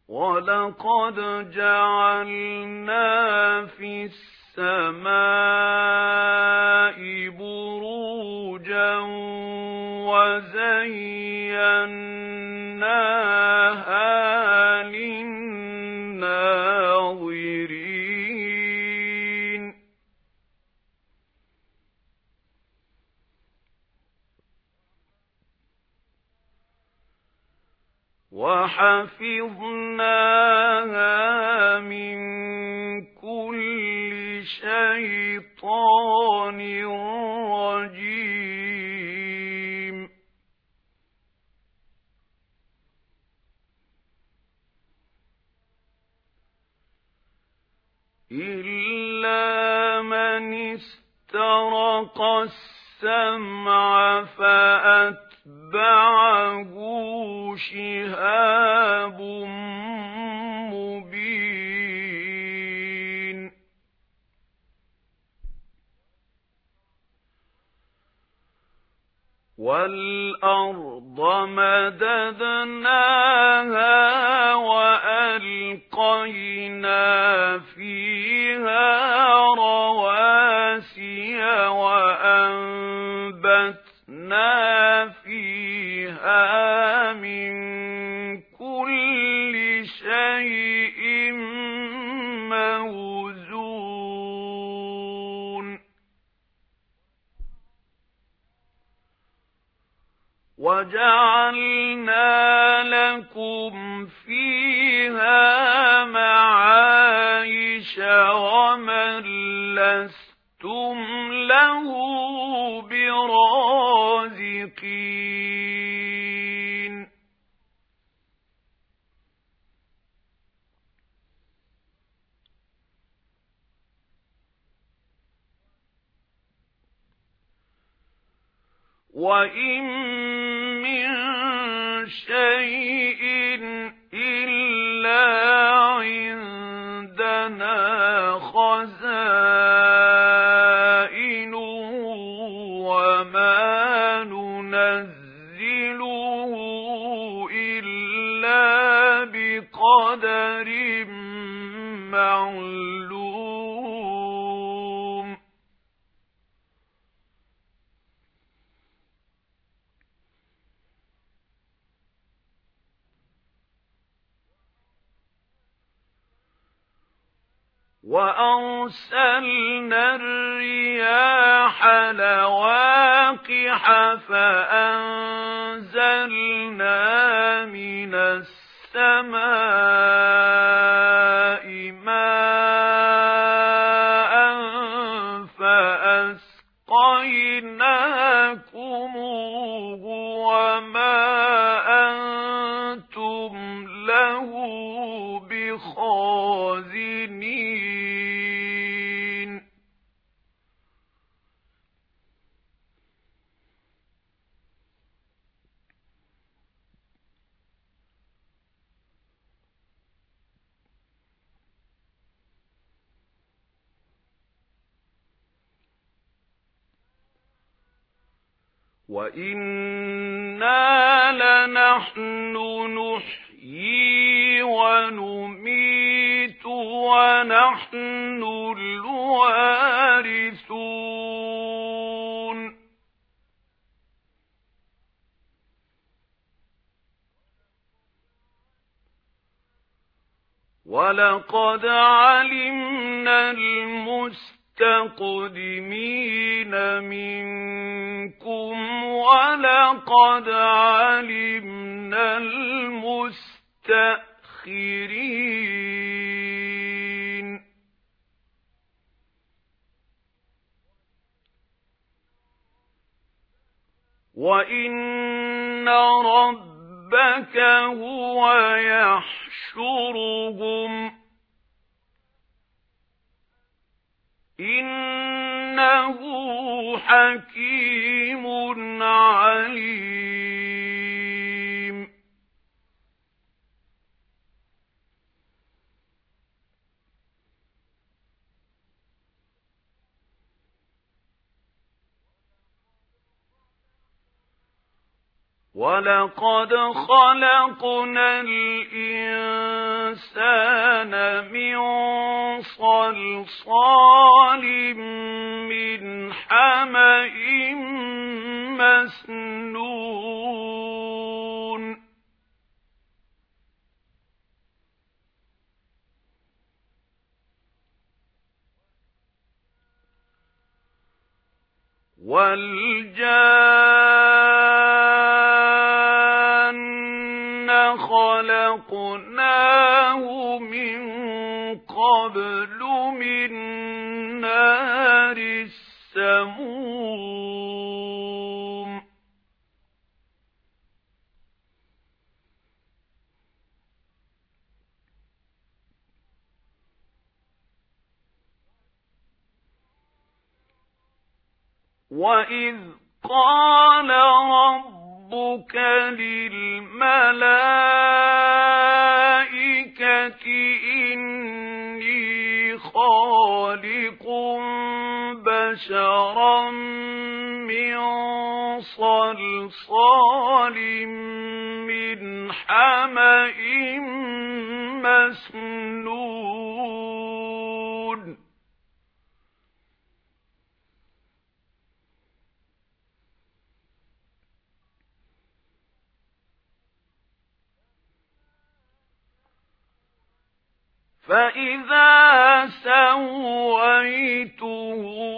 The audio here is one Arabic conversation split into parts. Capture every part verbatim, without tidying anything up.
وَلَقَدْ جَعَلْنَا فِي السَّمَاءِ بُرُوجًا وَزَيَّنَّاهَا لِلنَّاظِرِينَ وَحَفِظْنَاهَا مِنْ كُلِّ شَيْطَانٍ رَجِيمٍ إِلَّا مَنِ اسْتَرَقَ السَّمْعَ فَأَتْبَعَهُ شِهَابٌ مُبِينٌ وَالْأَرْضَ مَدَدْنَاهَا وَأَلْقَيْنَا فِيهَا رَوَاسِيَ وَأَنبَتْنَا فِيهَا مِن كُلِّ شَيْءٍ مَّوْزُونٍ وَجَعَلْنَا لَكُمْ فِيهَا مَعَايِشَ وَمَن لَّسْتُمْ لَهُ بِرَازِقِينَ وَإِن مِّن شَيْءٍ إِلَّا عِندَنَا خَزَائِنُهُ وَمَا نُنَزِّلُهُ إِلَّا بِقَدَرٍ مَّعْلُومٍ وَأَرْسَلْنَا الرِّيَاحَ لَوَاقِحَ فَأَنزَلْنَا مِنَ السَّمَاءِ مَاءً فَأَسْقَيْنَاكُمُوهُ وَمَا أَنتُمْ لَهُ بِخَازِنِينَ وَإِنَّا لَنَحْنُ نُحْيِي وَنُمِيتُ وَنَحْنُ الْوَارِثُونَ وَلَقَدْ عَلِمْنَا الْمُسْتَقْدِمِينَ مِنكُمْ وَلَقَدْ عَلِمْنَا الْمُسْتَأْخِرِينَ وَإِنَّ رَبَّكَ هُوَ يَحْشُرُهُمْ إِنَّهُ حَكِيمٌ عَلِيمٌ وَلَقَدْ خَلَقْنَا الْإِنسَانَ مِنْ صَلْصَالٍ مِنْ حَمَإٍ مَسْنُونٍ وَالْجَانَّ خَلَقْنَاهُ مِنْ قَبْلُ مِنْ نَارِ السَّمُومِ وَإِذْ قَالَ رَبُّكَ لِلْمَلَائِكَةِ إِنِّي خَالِقٌ بَشَرًا مِنْ صَلْصَالٍ مِنْ حَمَإٍ مَسْنُونٍ فَإِذَا سَوَّيْتُهُ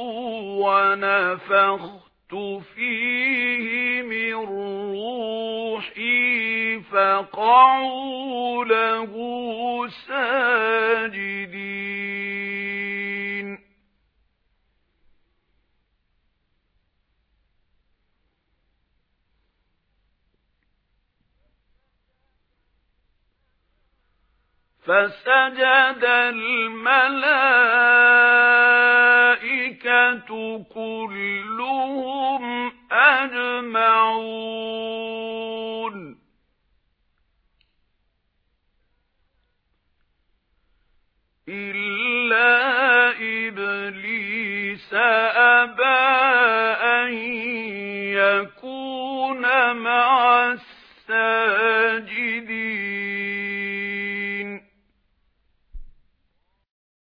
وَنَفَخْتُ فِيهِ مِنْ رُوحِي فَقَعُوا لَهُ سَاجِدِينَ فَسَجَدَ الْمَلَائِكَةُ كُلُّهُمْ أَجْمَعُونَ إِلَّا إِبْلِيسَ أَبَىٰ